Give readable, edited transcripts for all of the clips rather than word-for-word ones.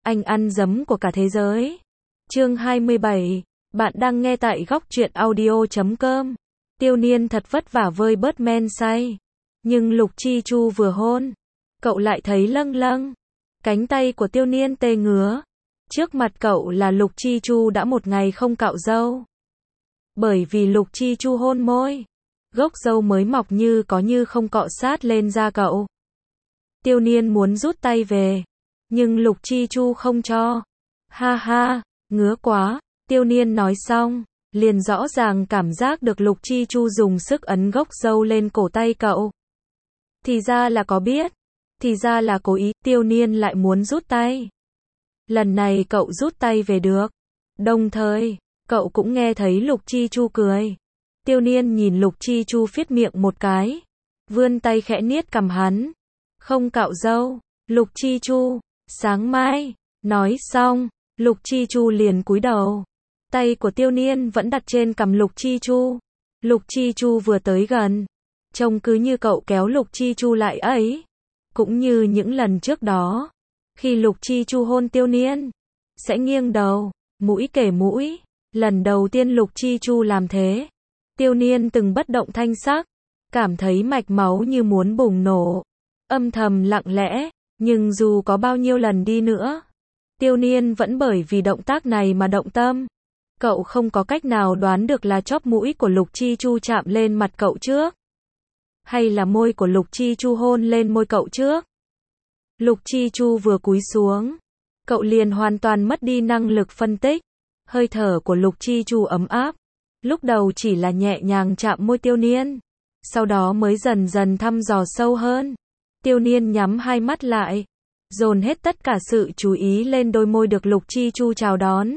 anh ăn dấm của cả thế giới. Chương 27. Bạn đang nghe tại góc truyện audio.com. Tiêu Niên thật vất vả vơi bớt men say. Nhưng Lục Chi Chu vừa hôn, cậu lại thấy lâng lâng. Cánh tay của Tiêu Niên tê ngứa. Trước mặt cậu là Lục Chi Chu đã một ngày không cạo râu. Bởi vì Lục Chi Chu hôn môi, gốc râu mới mọc như có như không cọ sát lên da cậu. Tiêu Niên muốn rút tay về, nhưng Lục Chi Chu không cho. Ha ha, ngứa quá. Tiêu Niên nói xong, liền rõ ràng cảm giác được Lục Chi Chu dùng sức ấn gốc râu lên cổ tay cậu. Thì ra là có biết, thì ra là cố ý. Tiêu Niên lại muốn rút tay. Lần này cậu rút tay về được. Đồng thời, cậu cũng nghe thấy Lục Chi Chu cười. Tiêu Niên nhìn Lục Chi Chu phết miệng một cái, vươn tay khẽ niết cằm hắn. Không cạo râu, Lục Chi Chu, sáng mai. Nói xong, Lục Chi Chu liền cúi đầu. Tay của Tiêu Niên vẫn đặt trên cằm Lục Chi Chu. Lục Chi Chu vừa tới gần, trông cứ như cậu kéo Lục Chi Chu lại ấy. Cũng như những lần trước đó, khi Lục Chi Chu hôn Tiêu Niên, sẽ nghiêng đầu, mũi kề mũi. Lần đầu tiên Lục Chi Chu làm thế, Tiêu Niên từng bất động thanh sắc, cảm thấy mạch máu như muốn bùng nổ. Âm thầm lặng lẽ, nhưng dù có bao nhiêu lần đi nữa, Tiêu Niên vẫn bởi vì động tác này mà động tâm. Cậu không có cách nào đoán được là chóp mũi của Lục Chi Chu chạm lên mặt cậu trước, hay là môi của Lục Chi Chu hôn lên môi cậu trước. Lục Chi Chu vừa cúi xuống, cậu liền hoàn toàn mất đi năng lực phân tích. Hơi thở của Lục Chi Chu ấm áp, lúc đầu chỉ là nhẹ nhàng chạm môi Tiêu Niên, sau đó mới dần dần thăm dò sâu hơn. Tiêu Niên nhắm hai mắt lại, dồn hết tất cả sự chú ý lên đôi môi được Lục Chi Chu chào đón.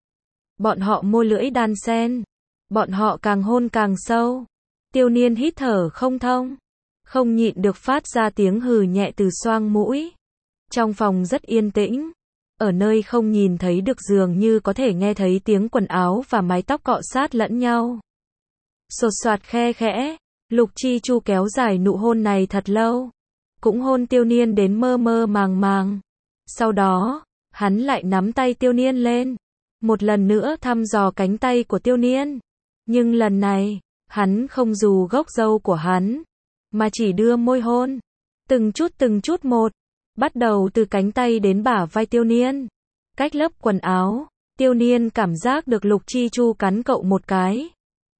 Bọn họ môi lưỡi đan xen, bọn họ càng hôn càng sâu. Tiêu Niên hít thở không thông, không nhịn được phát ra tiếng hừ nhẹ từ xoang mũi. Trong phòng rất yên tĩnh, ở nơi không nhìn thấy được dường như có thể nghe thấy tiếng quần áo và mái tóc cọ sát lẫn nhau. Sột soạt khe khẽ, Lục Chi Chu kéo dài nụ hôn này thật lâu, cũng hôn Tiêu Niên đến mơ mơ màng màng. Sau đó, hắn lại nắm tay Tiêu Niên lên, một lần nữa thăm dò cánh tay của Tiêu Niên. Nhưng lần này, hắn không dù gốc râu của hắn, mà chỉ đưa môi hôn, từng chút một, bắt đầu từ cánh tay đến bả vai Tiêu Niên. Cách lớp quần áo, Tiêu Niên cảm giác được Lục Chi Chu cắn cậu một cái.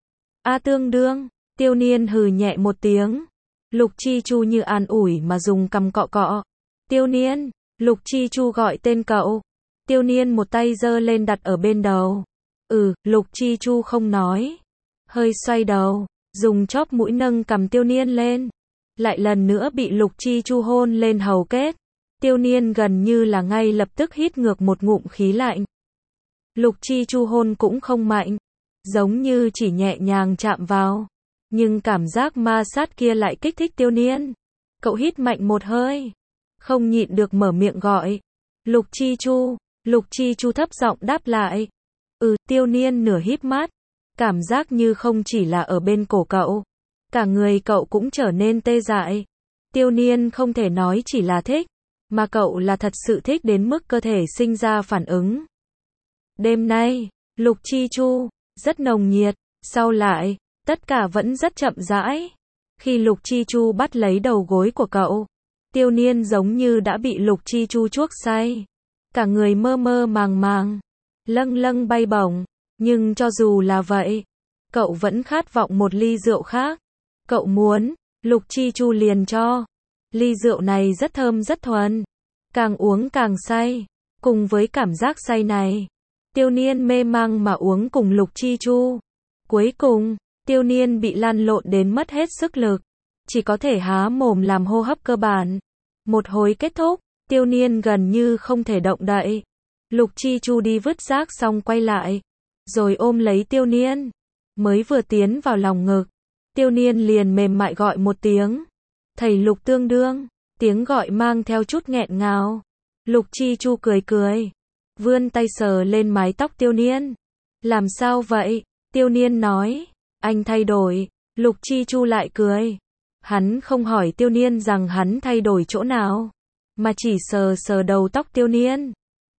A tương đương, Tiêu Niên hừ nhẹ một tiếng. Lục Chi Chu như an ủi mà dùng cằm cọ cọ. Tiêu Niên, Lục Chi Chu gọi tên cậu. Tiêu Niên một tay giơ lên đặt ở bên đầu. Lục Chi Chu không nói, hơi xoay đầu, dùng chóp mũi nâng cằm Tiêu Niên lên. Lại lần nữa bị Lục Chi Chu hôn lên hầu kết. Tiêu Niên gần như là ngay lập tức hít ngược một ngụm khí lạnh. Lục Chi Chu hôn cũng không mạnh, giống như chỉ nhẹ nhàng chạm vào. Nhưng cảm giác ma sát kia lại kích thích Tiêu Niên. Cậu hít mạnh một hơi, không nhịn được mở miệng gọi. Lục Chi Chu. Lục Chi Chu thấp giọng đáp lại. Tiêu Niên nửa híp mắt, cảm giác như không chỉ là ở bên cổ cậu, cả người cậu cũng trở nên tê dại. Tiêu Niên không thể nói chỉ là thích, mà cậu là thật sự thích đến mức cơ thể sinh ra phản ứng. Đêm nay, Lục Chi Chu rất nồng nhiệt, sau lại, tất cả vẫn rất chậm rãi. Khi Lục Chi Chu bắt lấy đầu gối của cậu, Tiêu Niên giống như đã bị Lục Chi Chu chuốc say. Cả người mơ mơ màng màng, lâng lâng bay bổng. Nhưng cho dù là vậy, cậu vẫn khát vọng một ly rượu khác. Cậu muốn, Lục Chi Chu liền cho. Ly rượu này rất thơm rất thuần, càng uống càng say. Cùng với cảm giác say này, Tiêu Niên mê mang mà uống cùng Lục Chi Chu. Cuối cùng, Tiêu Niên bị lăn lộn đến mất hết sức lực, chỉ có thể há mồm làm hô hấp cơ bản. Một hồi kết thúc, Tiêu Niên gần như không thể động đậy. Lục Chi Chu đi vứt rác xong quay lại, rồi ôm lấy Tiêu Niên. Mới vừa tiến vào lòng ngực, Tiêu Niên liền mềm mại gọi một tiếng. Thầy Lục tương đương, tiếng gọi mang theo chút nghẹn ngào. Lục Chi Chu cười cười, vươn tay sờ lên mái tóc Tiêu Niên. Làm sao vậy? Tiêu Niên nói, anh thay đổi. Lục Chi Chu lại cười. Hắn không hỏi Tiêu Niên rằng hắn thay đổi chỗ nào, mà chỉ sờ sờ đầu tóc Tiêu Niên.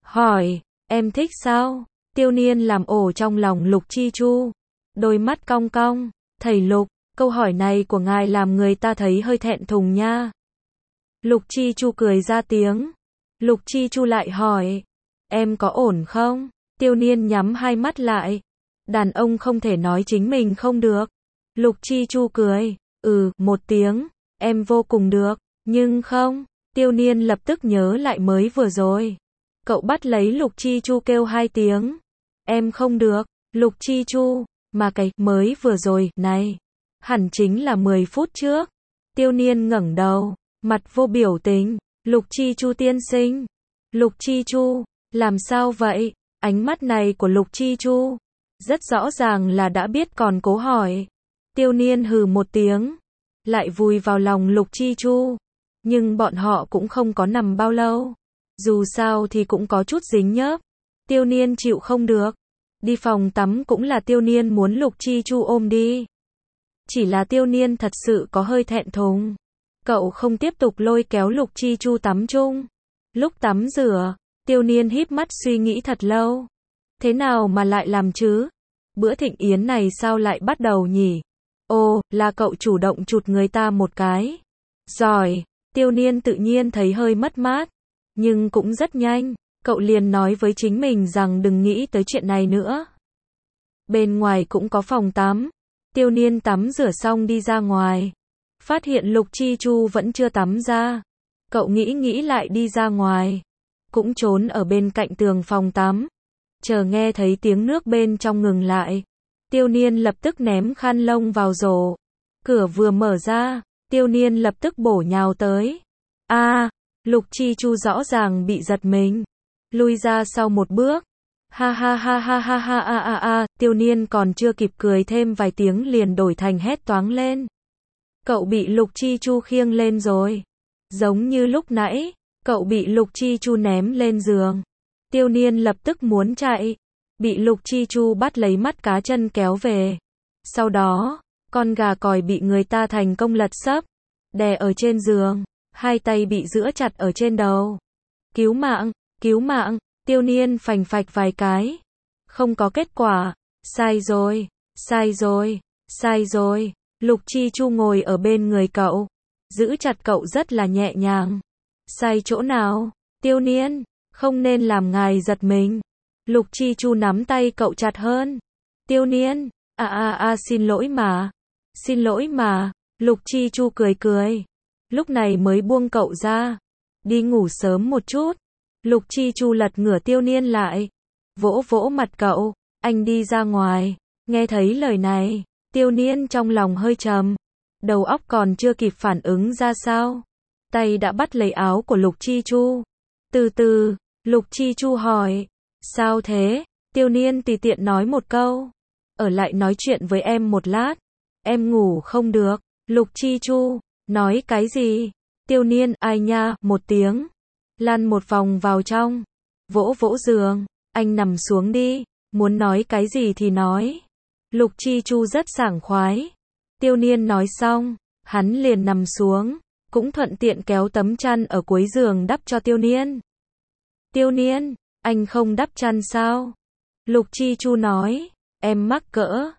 hỏi, em thích sao? Tiêu Niên làm ổ trong lòng Lục Chi Chu. Đôi mắt cong cong, thầy Lục, câu hỏi này của ngài làm người ta thấy hơi thẹn thùng nha. Lục Chi Chu cười ra tiếng. Lục Chi Chu lại hỏi, em có ổn không? Tiêu Niên nhắm hai mắt lại. Đàn ông không thể nói chính mình không được. Lục Chi Chu cười, một tiếng, em vô cùng được, nhưng không. Tiêu Niên lập tức nhớ lại mới vừa rồi. Cậu bắt lấy Lục Chi Chu kêu hai tiếng. Em không được, Lục Chi Chu, mà cái mới vừa rồi này, hẳn chính là 10 phút trước. Tiêu Niên ngẩng đầu, mặt vô biểu tình. Lục Chi Chu tiên sinh. Lục Chi Chu, làm sao vậy? Ánh mắt này của Lục Chi Chu rất rõ ràng là đã biết còn cố hỏi. Tiêu Niên hừ một tiếng, lại vùi vào lòng Lục Chi Chu. Nhưng bọn họ cũng không có nằm bao lâu. Dù sao thì cũng có chút dính nhớp. Tiêu Niên chịu không được. Đi phòng tắm cũng là Tiêu Niên muốn Lục Chi Chu ôm đi. Chỉ là Tiêu Niên thật sự có hơi thẹn thùng. Cậu không tiếp tục lôi kéo Lục Chi Chu tắm chung. Lúc tắm rửa, Tiêu Niên híp mắt suy nghĩ thật lâu. Thế nào mà lại làm chứ? Bữa thịnh yến này sao lại bắt đầu nhỉ? Ồ, là cậu chủ động chụt người ta một cái. Giỏi. Tiêu Niên tự nhiên thấy hơi mất mát. Nhưng cũng rất nhanh, cậu liền nói với chính mình rằng đừng nghĩ tới chuyện này nữa. Bên ngoài cũng có phòng tắm. Tiêu Niên tắm rửa xong đi ra ngoài. Phát hiện Lục Chi Chu vẫn chưa tắm ra. Cậu nghĩ lại đi ra ngoài. Cũng trốn ở bên cạnh tường phòng tắm. Chờ nghe thấy tiếng nước bên trong ngừng lại. Tiêu Niên lập tức ném khăn lông vào rổ. Cửa vừa mở ra, Tiêu Niên lập tức bổ nhào tới. Lục Chi Chu rõ ràng bị giật mình. Lui ra sau một bước. Ha ha ha ha ha ha ha. Tiêu Niên còn chưa kịp cười thêm vài tiếng liền đổi thành hét toáng lên. Cậu bị Lục Chi Chu khiêng lên rồi. Giống như lúc nãy, cậu bị Lục Chi Chu ném lên giường. Tiêu Niên lập tức muốn chạy. Bị Lục Chi Chu bắt lấy mắt cá chân kéo về. Sau đó, con gà còi bị người ta thành công lật sấp. Đè ở trên giường. Hai tay bị giữ chặt ở trên đầu. Cứu mạng, cứu mạng. Tiêu Niên phành phạch vài cái. Không có kết quả. Sai rồi, sai rồi, sai rồi. Lục Chi Chu ngồi ở bên người cậu. Giữ chặt cậu rất là nhẹ nhàng. Sai chỗ nào? Tiêu Niên, không nên làm ngài giật mình. Lục Chi Chu nắm tay cậu chặt hơn. Tiêu Niên, xin lỗi mà. Xin lỗi mà. Lục Chi Chu cười cười. Lúc này mới buông cậu ra. Đi ngủ sớm một chút. Lục Chi Chu lật ngửa Tiêu Niên lại. Vỗ vỗ mặt cậu. Anh đi ra ngoài. Nghe thấy lời này, Tiêu Niên trong lòng hơi trầm. Đầu óc còn chưa kịp phản ứng ra sao. Tay đã bắt lấy áo của Lục Chi Chu. Từ từ, Lục Chi Chu hỏi. Sao thế? Tiêu Niên tùy tiện nói một câu. Ở lại nói chuyện với em một lát. Em ngủ không được. Lục Chi Chu, nói cái gì? Tiêu Niên, ai nha, một tiếng. Lăn một vòng vào trong. Vỗ vỗ giường. Anh nằm xuống đi. Muốn nói cái gì thì nói. Lục Chi Chu rất sảng khoái. Tiêu Niên nói xong, hắn liền nằm xuống. Cũng thuận tiện kéo tấm chăn ở cuối giường đắp cho Tiêu Niên. Tiêu Niên, anh không đắp chăn sao? Lục Chi Chu nói, em mắc cỡ.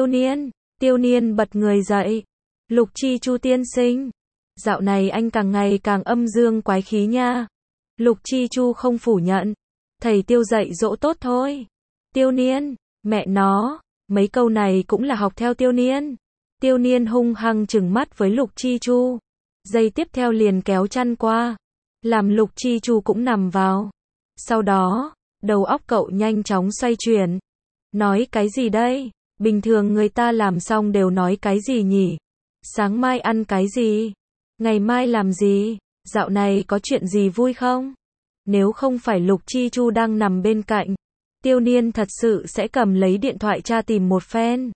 Tiêu Niên bật người dậy. Lục Chi Chu tiên sinh, dạo này anh càng ngày càng âm dương quái khí nha. Lục Chi Chu không phủ nhận. Thầy Tiêu dạy dỗ tốt thôi. Tiêu Niên, mẹ nó, mấy câu này cũng là học theo Tiêu Niên. Tiêu Niên hung hăng trừng mắt với Lục Chi Chu. Giây tiếp theo liền kéo chăn qua. Làm Lục Chi Chu cũng nằm vào. Sau đó, đầu óc cậu nhanh chóng xoay chuyển. Nói cái gì đây? Bình thường người ta làm xong đều nói cái gì nhỉ? Sáng mai ăn cái gì? Ngày mai làm gì? Dạo này có chuyện gì vui không? Nếu không phải Lục Chi Chu đang nằm bên cạnh, Tiêu Niên thật sự sẽ cầm lấy điện thoại tra tìm một phen.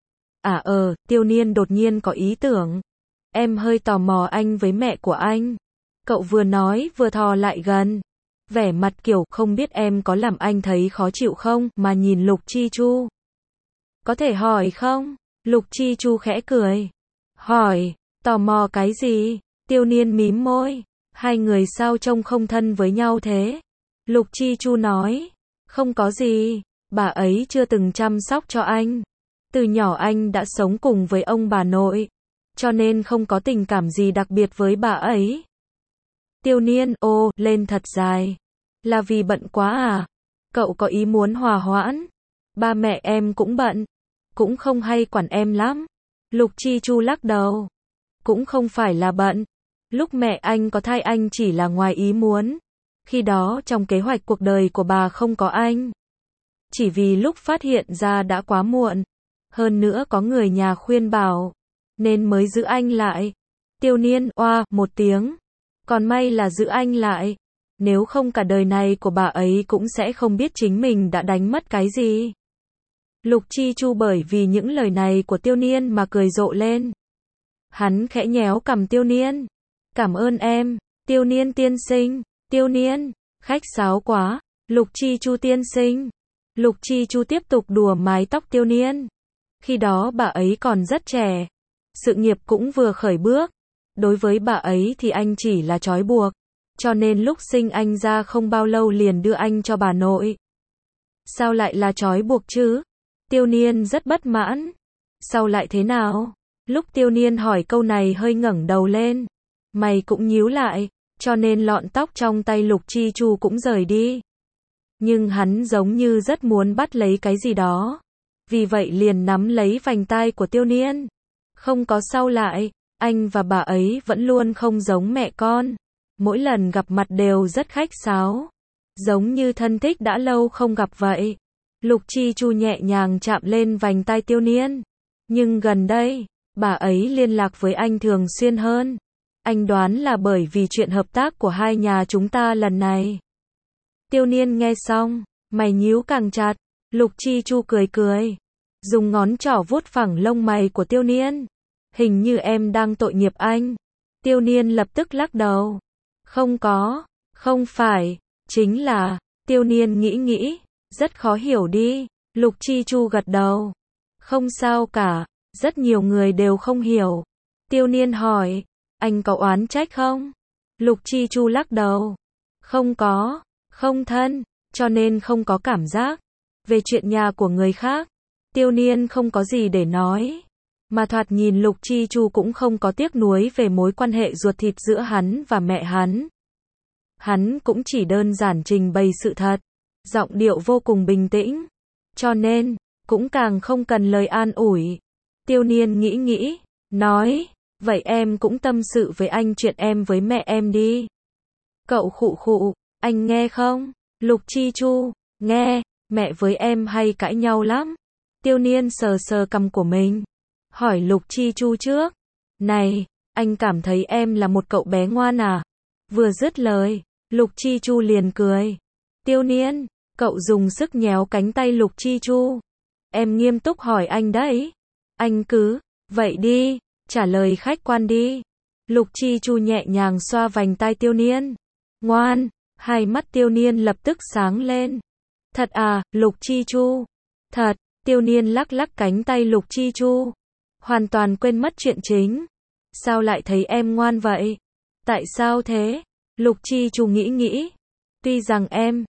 Tiêu Niên đột nhiên có ý tưởng. Em hơi tò mò anh với mẹ của anh. Cậu vừa nói vừa thò lại gần. Vẻ mặt kiểu không biết em có làm anh thấy khó chịu không mà nhìn Lục Chi Chu. Có thể hỏi không? Lục Chi Chu khẽ cười. Hỏi, tò mò cái gì? Tiêu Niên mím môi. Hai người sao trông không thân với nhau thế? Lục Chi Chu nói. Không có gì, bà ấy chưa từng chăm sóc cho anh. Từ nhỏ anh đã sống cùng với ông bà nội, cho nên không có tình cảm gì đặc biệt với bà ấy. Tiêu Niên lên thật dài. Là vì bận quá à? Cậu có ý muốn hòa hoãn. Ba mẹ em cũng bận, cũng không hay quản em lắm. Lục Chi Chu lắc đầu. Cũng không phải là bận. Lúc mẹ anh có thai anh chỉ là ngoài ý muốn. Khi đó trong kế hoạch cuộc đời của bà không có anh. Chỉ vì lúc phát hiện ra đã quá muộn. Hơn nữa có người nhà khuyên bảo, nên mới giữ anh lại. Tiêu Niên oa một tiếng. Còn may là giữ anh lại. Nếu không cả đời này của bà ấy cũng sẽ không biết chính mình đã đánh mất cái gì. Lục Chi Chu bởi vì những lời này của Tiêu Niên mà cười rộ lên. Hắn khẽ nhéo cằm Tiêu Niên. Cảm ơn em, Tiêu Niên tiên sinh. Tiêu Niên, khách sáo quá. Lục Chi Chu tiên sinh. Lục Chi Chu tiếp tục đùa mái tóc Tiêu Niên. Khi đó bà ấy còn rất trẻ. Sự nghiệp cũng vừa khởi bước. Đối với bà ấy thì anh chỉ là trói buộc. Cho nên lúc sinh anh ra không bao lâu liền đưa anh cho bà nội. Sao lại là trói buộc chứ? Tiêu Niên rất bất mãn. Sao lại thế nào? Lúc Tiêu Niên hỏi câu này hơi ngẩng đầu lên. Mày cũng nhíu lại, cho nên lọn tóc trong tay Lục Chi Chu cũng rời đi. Nhưng hắn giống như rất muốn bắt lấy cái gì đó. Vì vậy liền nắm lấy vành tai của Tiêu Niên. Không có sau lại, anh và bà ấy vẫn luôn không giống mẹ con. Mỗi lần gặp mặt đều rất khách sáo. Giống như thân thích đã lâu không gặp vậy. Lục Chi Chu nhẹ nhàng chạm lên vành tai Tiêu Niên. Nhưng gần đây, bà ấy liên lạc với anh thường xuyên hơn. Anh đoán là bởi vì chuyện hợp tác của hai nhà chúng ta lần này. Tiêu Niên nghe xong, mày nhíu càng chặt. Lục Chi Chu cười cười. Dùng ngón trỏ vuốt phẳng lông mày của Tiêu Niên. Hình như em đang tội nghiệp anh. Tiêu Niên lập tức lắc đầu. Không có, không phải, chính là, Tiêu Niên nghĩ, rất khó hiểu đi. Lục Chi Chu gật đầu. Không sao cả, rất nhiều người đều không hiểu. Tiêu Niên hỏi, anh có oán trách không? Lục Chi Chu lắc đầu. Không có, không thân, cho nên không có cảm giác. Về chuyện nhà của người khác, Tiêu Niên không có gì để nói. Mà thoạt nhìn Lục Chi Chu cũng không có tiếc nuối về mối quan hệ ruột thịt giữa hắn và mẹ hắn. Hắn cũng chỉ đơn giản trình bày sự thật. Giọng điệu vô cùng bình tĩnh. Cho nên, cũng càng không cần lời an ủi. Tiêu Niên nghĩ, nói, vậy em cũng tâm sự với anh chuyện em với mẹ em đi. Cậu khụ, anh nghe không? Lục Chi Chu, nghe, mẹ với em hay cãi nhau lắm. Tiêu Niên sờ cằm của mình. Hỏi Lục Chi Chu trước. Này, anh cảm thấy em là một cậu bé ngoan à? Vừa dứt lời, Lục Chi Chu liền cười. Tiêu Niên, cậu dùng sức nhéo cánh tay Lục Chi Chu. Em nghiêm túc hỏi anh đấy. Anh cứ, vậy đi, trả lời khách quan đi. Lục Chi Chu nhẹ nhàng xoa vành tai Tiêu Niên. Ngoan, hai mắt Tiêu Niên lập tức sáng lên. Thật à, Lục Chi Chu? Thật, Tiêu Niên lắc cánh tay Lục Chi Chu. Hoàn toàn quên mất chuyện chính. Sao lại thấy em ngoan vậy? Tại sao thế? Lục Chi Chu nghĩ. Tuy rằng em,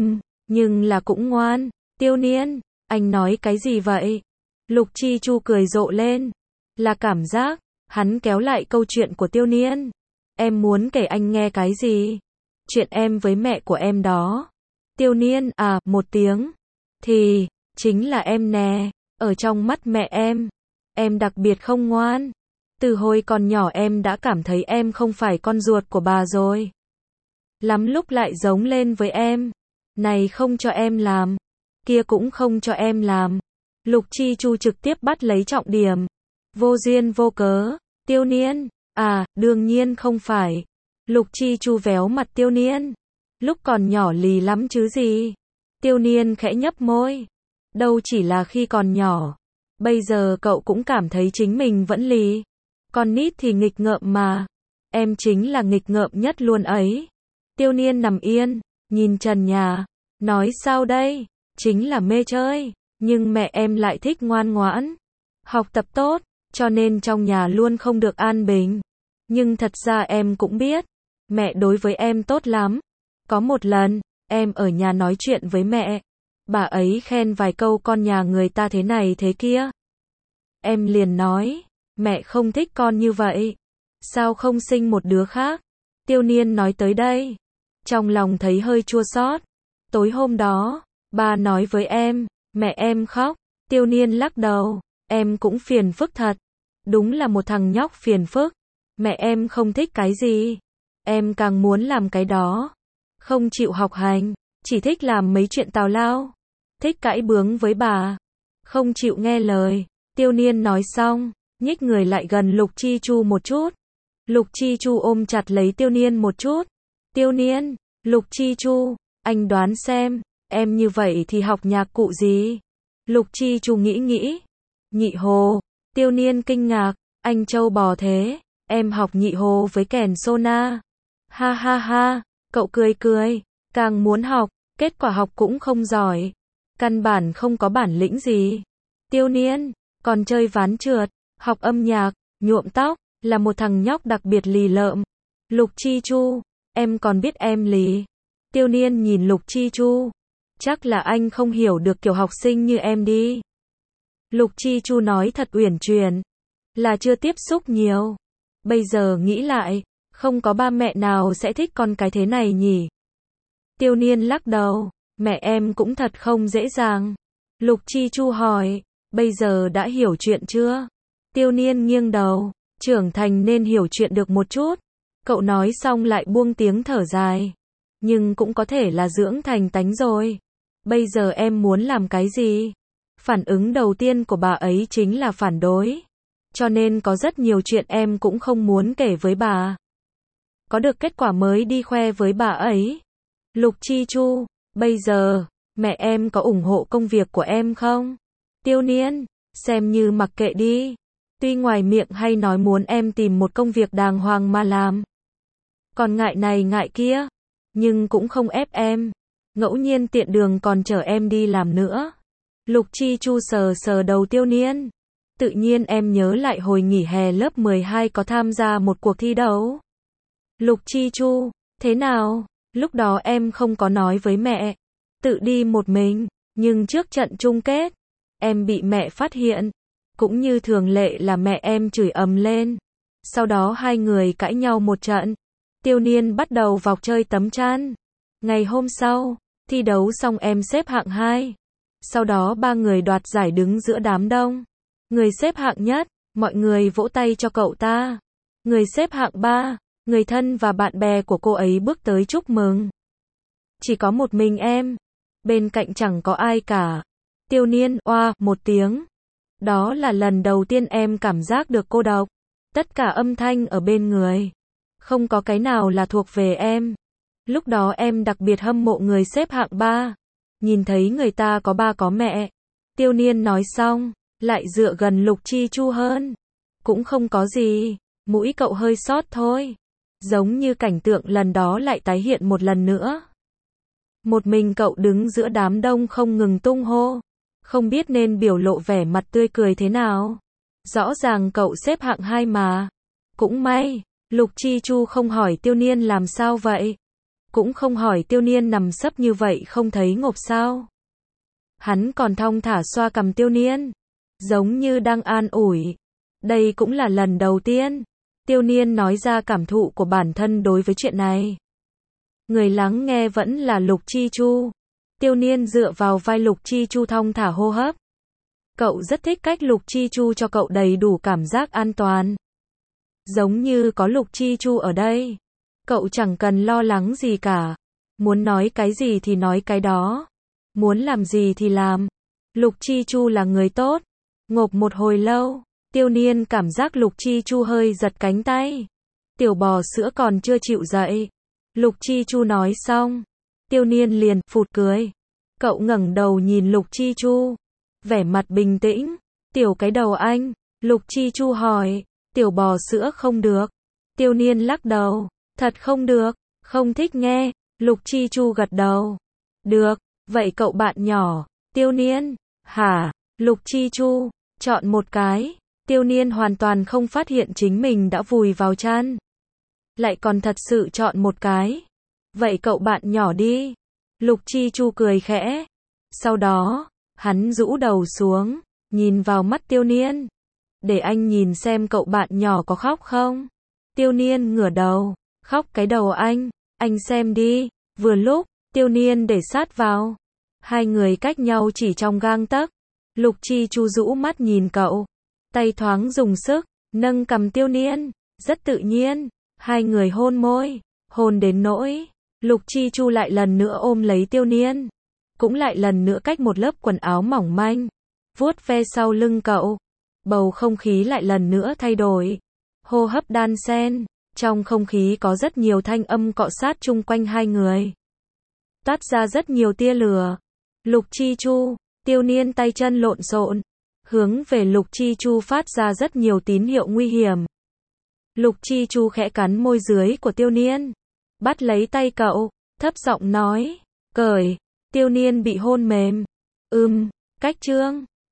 nhưng là cũng ngoan. Tiêu Niên, anh nói cái gì vậy? Lục Chi Chu cười rộ lên. Là cảm giác. Hắn kéo lại câu chuyện của Tiêu Niên. Em muốn kể anh nghe cái gì? Chuyện em với mẹ của em đó. Tiêu Niên một tiếng. Thì, chính là em nè. Ở trong mắt mẹ em đặc biệt không ngoan. Từ hồi còn nhỏ em đã cảm thấy em không phải con ruột của bà rồi. Lắm lúc lại giống lên với em. Này không cho em làm. Kia cũng không cho em làm. Lục Chi Chu trực tiếp bắt lấy trọng điểm. Vô duyên vô cớ. Tiêu Niên, đương nhiên không phải. Lục Chi Chu véo mặt Tiêu Niên. Lúc còn nhỏ lì lắm chứ gì. Tiêu Niên khẽ nhấp môi. Đâu chỉ là khi còn nhỏ. Bây giờ cậu cũng cảm thấy chính mình vẫn lì. Con nít thì nghịch ngợm mà. Em chính là nghịch ngợm nhất luôn ấy. Tiêu Niên nằm yên, nhìn trần nhà. Nói sao đây? Chính là mê chơi. Nhưng mẹ em lại thích ngoan ngoãn. Học tập tốt, cho nên trong nhà luôn không được an bình. Nhưng thật ra em cũng biết. Mẹ đối với em tốt lắm. Có một lần, em ở nhà nói chuyện với mẹ. Bà ấy khen vài câu con nhà người ta thế này thế kia. Em liền nói, mẹ không thích con như vậy. Sao không sinh một đứa khác? Tiêu Niên nói tới đây. Trong lòng thấy hơi chua xót. Tối hôm đó, ba nói với em, mẹ em khóc. Tiêu Niên lắc đầu, em cũng phiền phức thật. Đúng là một thằng nhóc phiền phức. Mẹ em không thích cái gì, em càng muốn làm cái đó. Không chịu học hành, chỉ thích làm mấy chuyện tào lao. Thích cãi bướng với bà, không chịu nghe lời. Tiêu Niên nói xong, nhích người lại gần Lục Chi Chu một chút. Lục Chi Chu ôm chặt lấy Tiêu Niên một chút. Tiêu Niên, Lục Chi Chu, anh đoán xem, em như vậy thì học nhạc cụ gì? Lục Chi Chu nghĩ. Nhị hồ. Tiêu Niên kinh ngạc, anh trâu bò thế, em học nhị hồ với kèn sona. Ha ha ha, cậu cười, càng muốn học, kết quả học cũng không giỏi. Căn bản không có bản lĩnh gì. Tiêu Niên, còn chơi ván trượt, học âm nhạc, nhuộm tóc, là một thằng nhóc đặc biệt lì lợm. Lục Chi Chu, em còn biết em lì. Tiêu Niên nhìn Lục Chi Chu, chắc là anh không hiểu được kiểu học sinh như em đi. Lục Chi Chu nói thật uyển chuyển, là chưa tiếp xúc nhiều. Bây giờ nghĩ lại, không có ba mẹ nào sẽ thích con cái thế này nhỉ. Tiêu Niên lắc đầu, mẹ em cũng thật không dễ dàng. Lục Chi Chu hỏi, bây giờ đã hiểu chuyện chưa? Tiêu Niên nghiêng đầu, trưởng thành nên hiểu chuyện được một chút. Cậu nói xong lại buông tiếng thở dài. Nhưng cũng có thể là dưỡng thành tánh rồi. Bây giờ em muốn làm cái gì? Phản ứng đầu tiên của bà ấy chính là phản đối. Cho nên có rất nhiều chuyện em cũng không muốn kể với bà. Có được kết quả mới đi khoe với bà ấy. Lục Chi Chu, bây giờ, mẹ em có ủng hộ công việc của em không? Tiêu Niên, xem như mặc kệ đi. Tuy ngoài miệng hay nói muốn em tìm một công việc đàng hoàng mà làm. Còn ngại này ngại kia, nhưng cũng không ép em. Ngẫu nhiên tiện đường còn chở em đi làm nữa. Lục Chi Chu sờ đầu Tiêu Niên. Tự nhiên em nhớ lại hồi nghỉ hè lớp 12 có tham gia một cuộc thi đấu. Lục Chi Chu, thế nào? Lúc đó em không có nói với mẹ. Tự đi một mình, nhưng trước trận chung kết, em bị mẹ phát hiện. Cũng như thường lệ là mẹ em chửi ầm lên. Sau đó hai người cãi nhau một trận. Tiêu Niên bắt đầu vọc chơi tấm chăn. Ngày hôm sau, thi đấu xong em xếp hạng 2. Sau đó ba người đoạt giải đứng giữa đám đông. Người xếp hạng nhất, mọi người vỗ tay cho cậu ta. Người xếp hạng 3, người thân và bạn bè của cô ấy bước tới chúc mừng. Chỉ có một mình em. Bên cạnh chẳng có ai cả. Tiêu Niên oa một tiếng. Đó là lần đầu tiên em cảm giác được cô độc. Tất cả âm thanh ở bên người, không có cái nào là thuộc về em. Lúc đó em đặc biệt hâm mộ người xếp hạng 3. Nhìn thấy người ta có ba có mẹ. Tiêu Niên nói xong, lại dựa gần Lục Chi Chu hơn. Cũng không có gì, mũi cậu hơi sót thôi. Giống như cảnh tượng lần đó lại tái hiện một lần nữa. Một mình cậu đứng giữa đám đông không ngừng tung hô. Không biết nên biểu lộ vẻ mặt tươi cười thế nào. Rõ ràng cậu xếp hạng 2 mà. Cũng may, Lục Chi Chu không hỏi Tiêu Niên làm sao vậy. Cũng không hỏi Tiêu Niên nằm sấp như vậy không thấy ngộp sao. Hắn còn thong thả xoa cằm Tiêu Niên, giống như đang an ủi. Đây cũng là lần đầu tiên Tiêu Niên nói ra cảm thụ của bản thân đối với chuyện này. Người lắng nghe vẫn là Lục Chi Chu. Tiêu Niên dựa vào vai Lục Chi Chu thong thả hô hấp. Cậu rất thích cách Lục Chi Chu cho cậu đầy đủ cảm giác an toàn. Giống như có Lục Chi Chu ở đây, cậu chẳng cần lo lắng gì cả. Muốn nói cái gì thì nói cái đó. Muốn làm gì thì làm. Lục Chi Chu là người tốt. Ngộp một hồi lâu, Tiêu Niên cảm giác Lục Chi Chu hơi giật cánh tay. Tiểu bò sữa còn chưa chịu dậy. Lục Chi Chu nói xong, Tiêu Niên liền phụt cười. Cậu ngẩng đầu nhìn Lục Chi Chu, vẻ mặt bình tĩnh. Tiểu cái đầu anh. Lục Chi Chu hỏi. Tiểu bò sữa không được. Tiêu Niên lắc đầu. Thật không được, không thích nghe. Lục Chi Chu gật đầu. Được, vậy cậu bạn nhỏ. Tiêu Niên. Hả? Lục Chi Chu. Chọn một cái. Tiêu Niên hoàn toàn không phát hiện chính mình đã vùi vào chăn. Lại còn thật sự chọn một cái. Vậy cậu bạn nhỏ đi. Lục Chi Chu cười khẽ. Sau đó, hắn rũ đầu xuống, nhìn vào mắt Tiêu Niên. Để anh nhìn xem cậu bạn nhỏ có khóc không? Tiêu Niên ngửa đầu, khóc cái đầu anh xem đi. Vừa lúc, Tiêu Niên để sát vào. Hai người cách nhau chỉ trong gang tấc. Lục Chi Chu rũ mắt nhìn cậu. Tay thoáng dùng sức, nâng cằm Tiêu Niên. Rất tự nhiên, hai người hôn môi. Hôn đến nỗi, Lục Chi Chu lại lần nữa ôm lấy Tiêu Niên. Cũng lại lần nữa cách một lớp quần áo mỏng manh. Vuốt ve sau lưng cậu. Bầu không khí lại lần nữa thay đổi. Hô hấp đan xen. Trong không khí có rất nhiều thanh âm cọ sát chung quanh hai người. Toát ra rất nhiều tia lửa. Lục Chi Chu, Tiêu Niên tay chân lộn xộn. Hướng về Lục Chi Chu phát ra rất nhiều tín hiệu nguy hiểm. Lục Chi Chu khẽ cắn môi dưới của Tiêu Niên. Bắt lấy tay cậu, thấp giọng nói. Cởi. Tiêu Niên bị hôn mềm. Cách chương.